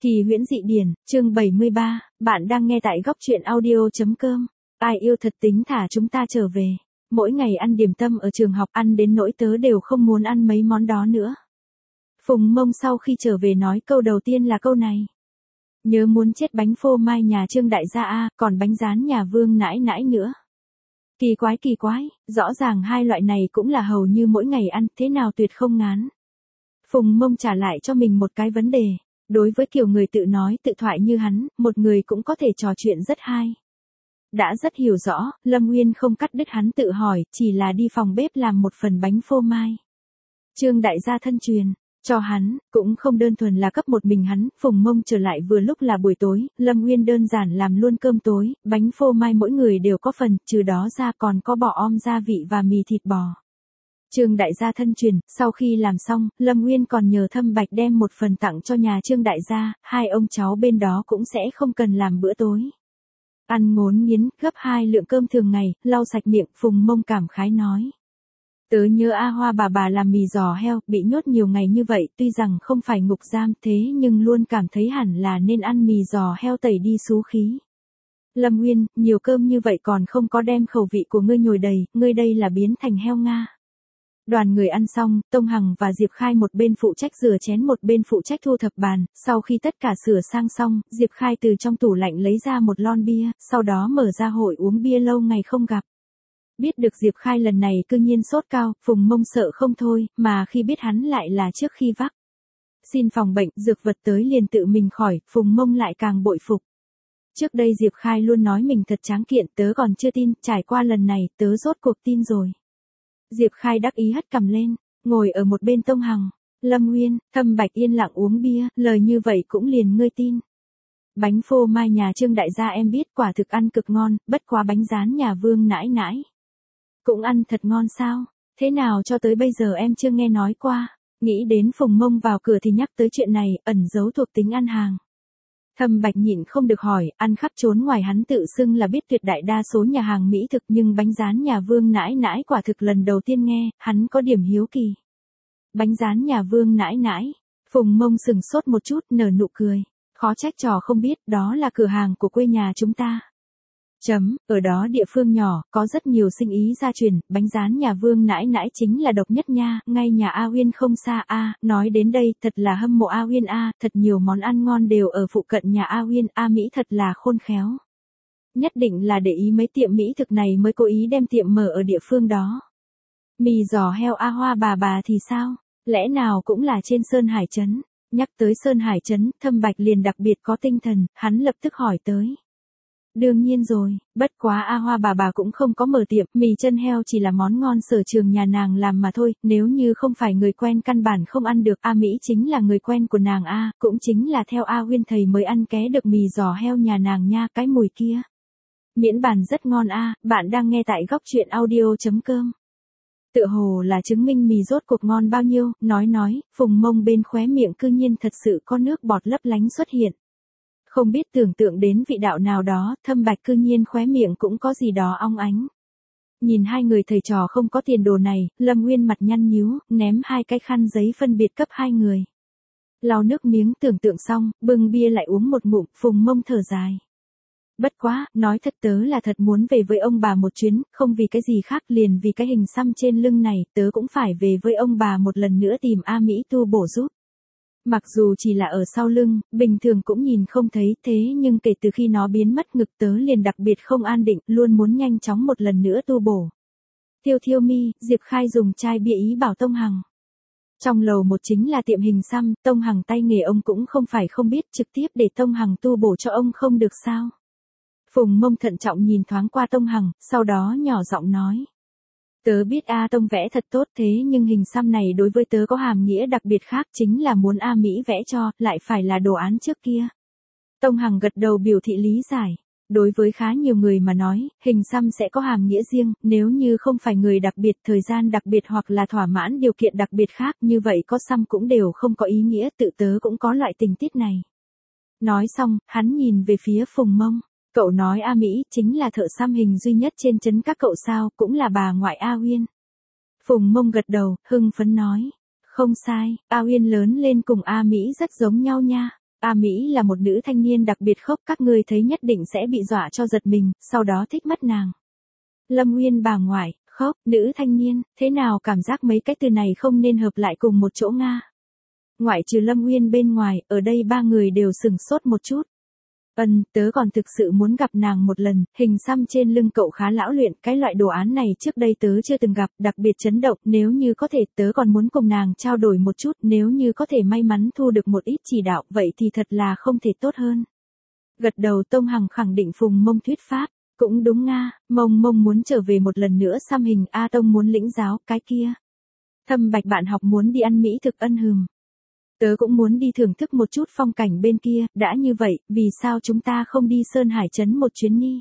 Kỳ huyễn dị điển, chương 73, bạn đang nghe tại góc truyện audio.com. Ai yêu thật tính thả chúng ta trở về. Mỗi ngày ăn điểm tâm ở trường học ăn đến nỗi tớ đều không muốn ăn mấy món đó nữa. Phùng Mông sau khi trở về nói câu đầu tiên là câu này. Nhớ muốn chết bánh phô mai nhà Trương đại gia a, còn bánh rán nhà Vương nãi nãi nữa. Kỳ quái, rõ ràng hai loại này cũng là hầu như mỗi ngày ăn, thế nào tuyệt không ngán. Phùng Mông trả lại cho mình một cái vấn đề. Đối với kiểu người tự nói tự thoại như hắn, một người cũng có thể trò chuyện rất hay. Đã rất hiểu rõ, Lâm Nguyên không cắt đứt hắn tự hỏi, chỉ là đi phòng bếp làm một phần bánh phô mai. Trương đại gia thân truyền, cho hắn, cũng không đơn thuần là cấp một mình hắn, Phùng Mông trở lại vừa lúc là buổi tối, Lâm Nguyên đơn giản làm luôn cơm tối, bánh phô mai mỗi người đều có phần, trừ đó ra còn có bò om gia vị và mì thịt bò. Trương đại gia thân truyền, sau khi làm xong, Lâm Nguyên còn nhờ Thâm Bạch đem một phần tặng cho nhà Trương đại gia, hai ông cháu bên đó cũng sẽ không cần làm bữa tối. Ăn ngốn nghiến, gấp 2 lượng cơm thường ngày, lau sạch miệng, Phùng Mông cảm khái nói. Tớ nhớ A Hoa bà làm mì giò heo, bị nhốt nhiều ngày như vậy, tuy rằng không phải ngục giam thế nhưng luôn cảm thấy hẳn là nên ăn mì giò heo tẩy đi xú khí. Lâm Nguyên, nhiều cơm như vậy còn không có đem khẩu vị của ngươi nhồi đầy, ngươi đây là biến thành heo Nga. Đoàn người ăn xong, Tông Hằng và Diệp Khai một bên phụ trách rửa chén một bên phụ trách thu thập bàn, sau khi tất cả sửa sang xong, Diệp Khai từ trong tủ lạnh lấy ra một lon bia, sau đó mở ra hội uống bia lâu ngày không gặp. Biết được Diệp Khai lần này cư nhiên sốt cao, Phùng Mông sợ không thôi, mà khi biết hắn lại là trước khi vắc xin phòng bệnh, dược vật tới liền tự mình khỏi, Phùng Mông lại càng bội phục. Trước đây Diệp Khai luôn nói mình thật tráng kiện, tớ còn chưa tin, trải qua lần này, tớ rốt cuộc tin rồi. Diệp Khai đắc ý hất cằm lên, ngồi ở một bên Tông Hằng, Lâm Nguyên, Thâm Bạch yên lặng uống bia, lời như vậy cũng liền ngươi tin. Bánh phô mai nhà Trương đại gia em biết quả thực ăn cực ngon, bất quá bánh rán nhà Vương nãi nãi. Cũng ăn thật ngon sao, thế nào cho tới bây giờ em chưa nghe nói qua, nghĩ đến Phùng Mông vào cửa thì nhắc tới chuyện này, ẩn giấu thuộc tính ăn hàng. Thâm Bạch nhịn không được hỏi, ăn khắp trốn ngoài hắn tự xưng là biết tuyệt đại đa số nhà hàng mỹ thực nhưng bánh rán nhà Vương nãi nãi quả thực lần đầu tiên nghe, hắn có điểm hiếu kỳ. Bánh rán nhà Vương nãi nãi, Phùng Mông sừng sốt một chút nở nụ cười, khó trách trò không biết, đó là cửa hàng của quê nhà chúng ta. Ở đó địa phương nhỏ, có rất nhiều sinh ý gia truyền, bánh rán nhà Vương nãi nãi chính là độc nhất nha, ngay nhà A Uyên không xa a, nói đến đây, thật là hâm mộ A Uyên a, thật nhiều món ăn ngon đều ở phụ cận nhà A Uyên, A Mỹ thật là khôn khéo. Nhất định là để ý mấy tiệm mỹ thực này mới cố ý đem tiệm mở ở địa phương đó. Mì giò heo A Hoa bà thì sao? Lẽ nào cũng là trên Sơn Hải Trấn? Nhắc tới Sơn Hải Trấn, Thâm Bạch liền đặc biệt có tinh thần, hắn lập tức hỏi tới. Đương nhiên rồi, bất quá A Hoa bà cũng không có mở tiệm, mì chân heo chỉ là món ngon sở trường nhà nàng làm mà thôi, nếu như không phải người quen căn bản không ăn được, A Mỹ chính là người quen của nàng A, cũng chính là theo A Huyên thầy mới ăn ké được mì giò heo nhà nàng nha, cái mùi kia. Miễn bàn rất ngon A, bạn đang nghe tại góc truyện audio.com. Tựa hồ là chứng minh mì rốt cuộc ngon bao nhiêu, nói, Phùng Mông bên khóe miệng cư nhiên thật sự có nước bọt lấp lánh xuất hiện. Không biết tưởng tượng đến vị đạo nào đó, Thâm Bạch cư nhiên khóe miệng cũng có gì đó ong ánh. Nhìn hai người thầy trò không có tiền đồ này, Lâm Nguyên mặt nhăn nhíu, ném hai cái khăn giấy phân biệt cấp hai người. Lau nước miếng tưởng tượng xong, bưng bia lại uống một ngụm, Phùng Mông thở dài. Bất quá, nói thật tớ là thật muốn về với ông bà một chuyến, không vì cái gì khác liền vì cái hình xăm trên lưng này, tớ cũng phải về với ông bà một lần nữa tìm A Mỹ tu bổ giúp. Mặc dù chỉ là ở sau lưng, bình thường cũng nhìn không thấy thế nhưng kể từ khi nó biến mất ngực tớ liền đặc biệt không an định, luôn muốn nhanh chóng một lần nữa tu bổ. Thiêu mi, Diệp Khai dùng chai bia ý bảo Tông Hằng. Trong lầu một chính là tiệm hình xăm, Tông Hằng tay nghề ông cũng không phải không biết, trực tiếp để Tông Hằng tu bổ cho ông không được sao. Phùng Mông thận trọng nhìn thoáng qua Tông Hằng, sau đó nhỏ giọng nói. Tớ biết A Tông vẽ thật tốt thế nhưng hình xăm này đối với tớ có hàm nghĩa đặc biệt khác chính là muốn A Mỹ vẽ cho, lại phải là đồ án trước kia. Tông Hằng gật đầu biểu thị lý giải. Đối với khá nhiều người mà nói, hình xăm sẽ có hàm nghĩa riêng, nếu như không phải người đặc biệt, thời gian đặc biệt hoặc là thỏa mãn điều kiện đặc biệt khác, như vậy có xăm cũng đều không có ý nghĩa, tự tớ cũng có loại tình tiết này. Nói xong, hắn nhìn về phía Phùng Mông. Cậu nói A Mỹ chính là thợ xăm hình duy nhất trên trấn các cậu sao, cũng là bà ngoại A Uyên. Phùng Mông gật đầu, hưng phấn nói. Không sai, A Uyên lớn lên cùng A Mỹ rất giống nhau nha. A Mỹ là một nữ thanh niên đặc biệt khốc, các ngươi thấy nhất định sẽ bị dọa cho giật mình, sau đó thích mất nàng. Lâm Nguyên bà ngoại, khốc, nữ thanh niên, thế nào cảm giác mấy cái từ này không nên hợp lại cùng một chỗ nga. Ngoại trừ Lâm Nguyên bên ngoài, ở đây ba người đều sừng sốt một chút. Tớ còn thực sự muốn gặp nàng một lần, hình xăm trên lưng cậu khá lão luyện, cái loại đồ án này trước đây tớ chưa từng gặp, đặc biệt chấn động, nếu như có thể tớ còn muốn cùng nàng trao đổi một chút, nếu như có thể may mắn thu được một ít chỉ đạo, vậy thì thật là không thể tốt hơn. Gật đầu Tông Hằng khẳng định Phùng Mông thuyết pháp, cũng đúng nga, Mông muốn trở về một lần nữa xăm hình, A Tông muốn lĩnh giáo, cái kia. Thâm Bạch bạn học muốn đi ăn mỹ thực ân. Tớ cũng muốn đi thưởng thức một chút phong cảnh bên kia, đã như vậy, vì sao chúng ta không đi Sơn Hải Trấn một chuyến đi?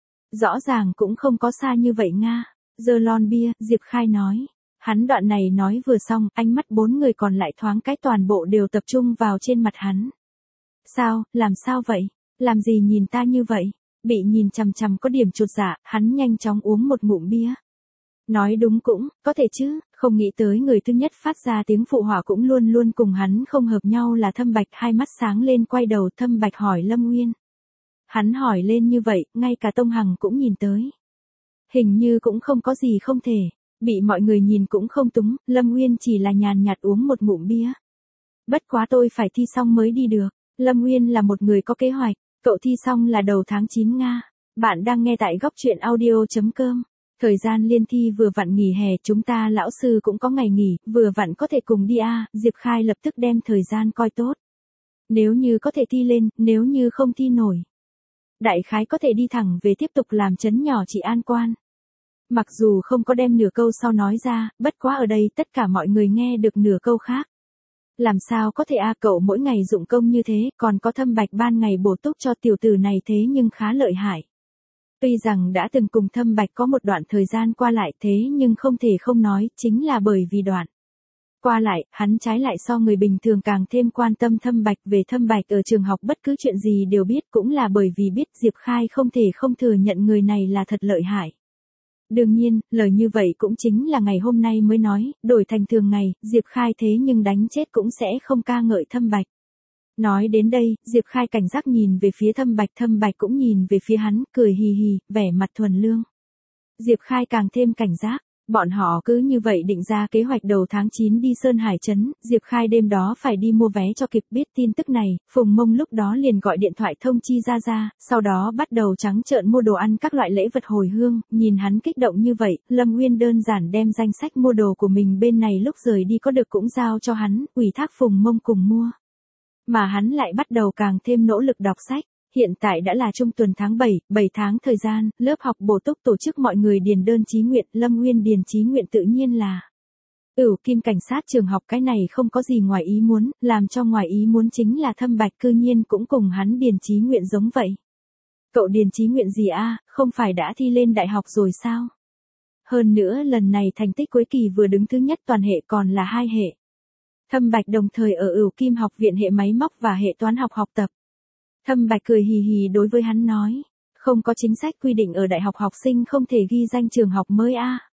Rõ ràng cũng không có xa như vậy nga. Giờ lon bia, Diệp Khai nói. Hắn đoạn này nói vừa xong, ánh mắt bốn người còn lại thoáng cái toàn bộ đều tập trung vào trên mặt hắn. Sao, làm sao vậy? Làm gì nhìn ta như vậy? Bị nhìn chằm chằm có điểm chột dạ, hắn nhanh chóng uống một ngụm bia. Nói đúng cũng, có thể chứ, không nghĩ tới người thứ nhất phát ra tiếng phụ họa cũng luôn luôn cùng hắn không hợp nhau là Thâm Bạch, hai mắt sáng lên quay đầu Thâm Bạch hỏi Lâm Nguyên. Hắn hỏi lên như vậy, ngay cả Tông Hằng cũng nhìn tới. Hình như cũng không có gì không thể, bị mọi người nhìn cũng không túng, Lâm Nguyên chỉ là nhàn nhạt uống một ngụm bia. Bất quá tôi phải thi xong mới đi được, Lâm Nguyên là một người có kế hoạch, cậu thi xong là đầu tháng 9 nga. Bạn đang nghe tại góc truyện audio.com. Thời gian liên thi vừa vặn nghỉ hè, chúng ta lão sư cũng có ngày nghỉ, vừa vặn có thể cùng đi a. Diệp Khai lập tức đem thời gian coi tốt. Nếu như có thể thi lên, nếu như không thi nổi. Đại khái có thể đi thẳng về tiếp tục làm trấn nhỏ trị an quan. Mặc dù không có đem nửa câu sau nói ra, bất quá ở đây tất cả mọi người nghe được nửa câu khác. Làm sao có thể cậu mỗi ngày dụng công như thế, còn có Thâm Bạch ban ngày bổ túc cho tiểu tử này thế nhưng khá lợi hại. Tuy rằng đã từng cùng Thâm Bạch có một đoạn thời gian qua lại thế nhưng không thể không nói, chính là bởi vì đoạn qua lại, hắn trái lại so người bình thường càng thêm quan tâm Thâm Bạch. Về Thâm Bạch ở trường học bất cứ chuyện gì đều biết, cũng là bởi vì biết Diệp Khai không thể không thừa nhận người này là thật lợi hại. Đương nhiên, lời như vậy cũng chính là ngày hôm nay mới nói, đổi thành thường ngày, Diệp Khai thế nhưng đánh chết cũng sẽ không ca ngợi Thâm Bạch. Nói đến đây, Diệp Khai cảnh giác nhìn về phía Thâm Bạch cũng nhìn về phía hắn, cười hì hì, vẻ mặt thuần lương. Diệp Khai càng thêm cảnh giác, bọn họ cứ như vậy định ra kế hoạch đầu tháng 9 đi Sơn Hải Trấn, Diệp Khai đêm đó phải đi mua vé cho kịp. Biết tin tức này, Phùng Mông lúc đó liền gọi điện thoại thông chi ra, sau đó bắt đầu trắng trợn mua đồ ăn các loại lễ vật hồi hương, nhìn hắn kích động như vậy, Lâm Nguyên đơn giản đem danh sách mua đồ của mình bên này lúc rời đi có được cũng giao cho hắn, ủy thác Phùng Mông cùng mua. Mà hắn lại bắt đầu càng thêm nỗ lực đọc sách. Hiện tại đã là trung tuần tháng 7, 7 tháng thời gian, lớp học bổ túc tổ chức mọi người điền đơn chí nguyện, Lâm Nguyên điền chí nguyện tự nhiên là Ửu Kim cảnh sát trường học. Cái này không có gì ngoài ý muốn, làm cho ngoài ý muốn chính là Thâm Bạch cư nhiên cũng cùng hắn điền chí nguyện giống vậy. Cậu điền chí nguyện gì không phải đã thi lên đại học rồi sao? Hơn nữa lần này thành tích cuối kỳ vừa đứng thứ nhất toàn hệ còn là 2 hệ. Thâm Bạch đồng thời ở Ửu Kim học viện hệ máy móc và hệ toán học học tập. Thâm Bạch cười hì hì đối với hắn nói, không có chính sách quy định ở đại học học sinh không thể ghi danh trường học mới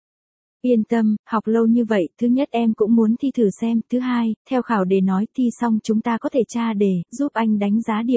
Yên tâm, học lâu như vậy, thứ nhất em cũng muốn thi thử xem, thứ hai, theo khảo đề nói thi xong chúng ta có thể tra đề, giúp anh đánh giá điểm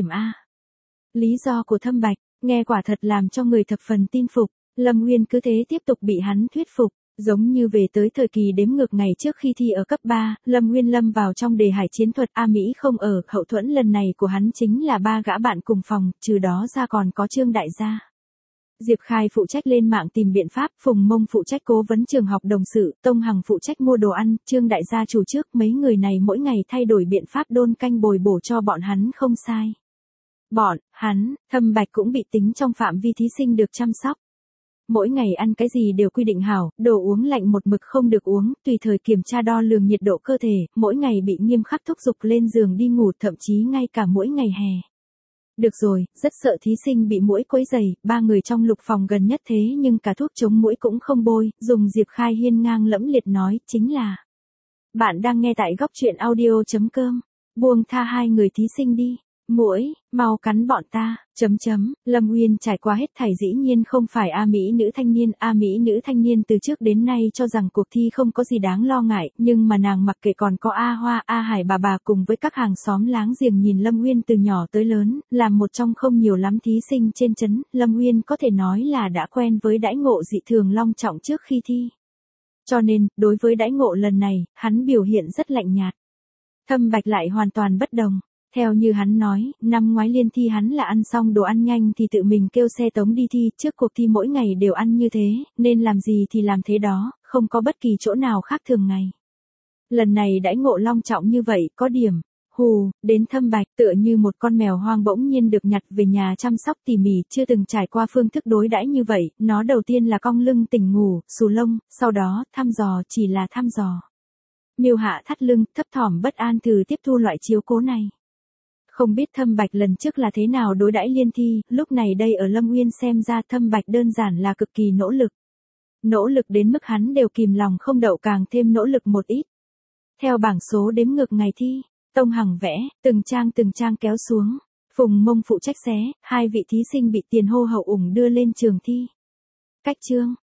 Lý do của Thâm Bạch, nghe quả thật làm cho người thập phần tin phục, Lâm Nguyên cứ thế tiếp tục bị hắn thuyết phục. Giống như về tới thời kỳ đếm ngược ngày trước khi thi ở cấp 3, Lâm Nguyên lâm vào trong đề hải chiến thuật, A Mỹ không ở, hậu thuẫn lần này của hắn chính là 3 gã bạn cùng phòng, trừ đó ra còn có Trương đại gia. Diệp Khai phụ trách lên mạng tìm biện pháp, Phùng Mông phụ trách cố vấn trường học đồng sự, Tông Hằng phụ trách mua đồ ăn, Trương đại gia chủ trước, mấy người này mỗi ngày thay đổi biện pháp đôn canh bồi bổ cho bọn hắn không sai. Thâm Bạch cũng bị tính trong phạm vi thí sinh được chăm sóc. Mỗi ngày ăn cái gì đều quy định hảo, đồ uống lạnh một mực không được uống, tùy thời kiểm tra đo lường nhiệt độ cơ thể, mỗi ngày bị nghiêm khắc thúc giục lên giường đi ngủ, thậm chí ngay cả mỗi ngày hè. Được rồi, rất sợ thí sinh bị muỗi quấy rầy, 3 người trong lục phòng gần nhất thế nhưng cả thuốc chống muỗi cũng không bôi, dùng Diệp Khai hiên ngang lẫm liệt nói, chính là. Bạn đang nghe tại góc truyện audio.com, buông tha 2 người thí sinh đi. muỗi, mau cắn bọn ta, Lâm Uyên trải qua hết thảy dĩ nhiên không phải A Mỹ nữ thanh niên từ trước đến nay cho rằng cuộc thi không có gì đáng lo ngại, nhưng mà nàng mặc kệ còn có A Hoa, A Hải bà cùng với các hàng xóm láng giềng nhìn Lâm Uyên từ nhỏ tới lớn, làm một trong không nhiều lắm thí sinh trên trấn, Lâm Uyên có thể nói là đã quen với đãi ngộ dị thường long trọng trước khi thi. Cho nên, đối với đãi ngộ lần này, hắn biểu hiện rất lạnh nhạt. Thâm Bạch lại hoàn toàn bất đồng. Theo như hắn nói, năm ngoái liên thi hắn là ăn xong đồ ăn nhanh thì tự mình kêu xe tống đi thi, trước cuộc thi mỗi ngày đều ăn như thế, nên làm gì thì làm thế đó, không có bất kỳ chỗ nào khác thường ngày. Lần này đãi ngộ long trọng như vậy, có điểm, đến Thâm Bạch tựa như một con mèo hoang bỗng nhiên được nhặt về nhà chăm sóc tỉ mỉ, chưa từng trải qua phương thức đối đãi như vậy, nó đầu tiên là cong lưng tỉnh ngủ, xù lông, sau đó, thăm dò chỉ là thăm dò. Miêu Hạ thắt lưng, thấp thỏm bất an thử tiếp thu loại chiếu cố này. Không biết Thâm Bạch lần trước là thế nào đối đãi liên thi, lúc này đây ở Lâm Uyên xem ra Thâm Bạch đơn giản là cực kỳ nỗ lực. Nỗ lực đến mức hắn đều kìm lòng không đậu càng thêm nỗ lực một ít. Theo bảng số đếm ngược ngày thi, Tông Hằng vẽ, từng trang kéo xuống. Phùng Mông phụ trách xé, hai vị thí sinh bị tiền hô hậu ủng đưa lên trường thi. Cách chương.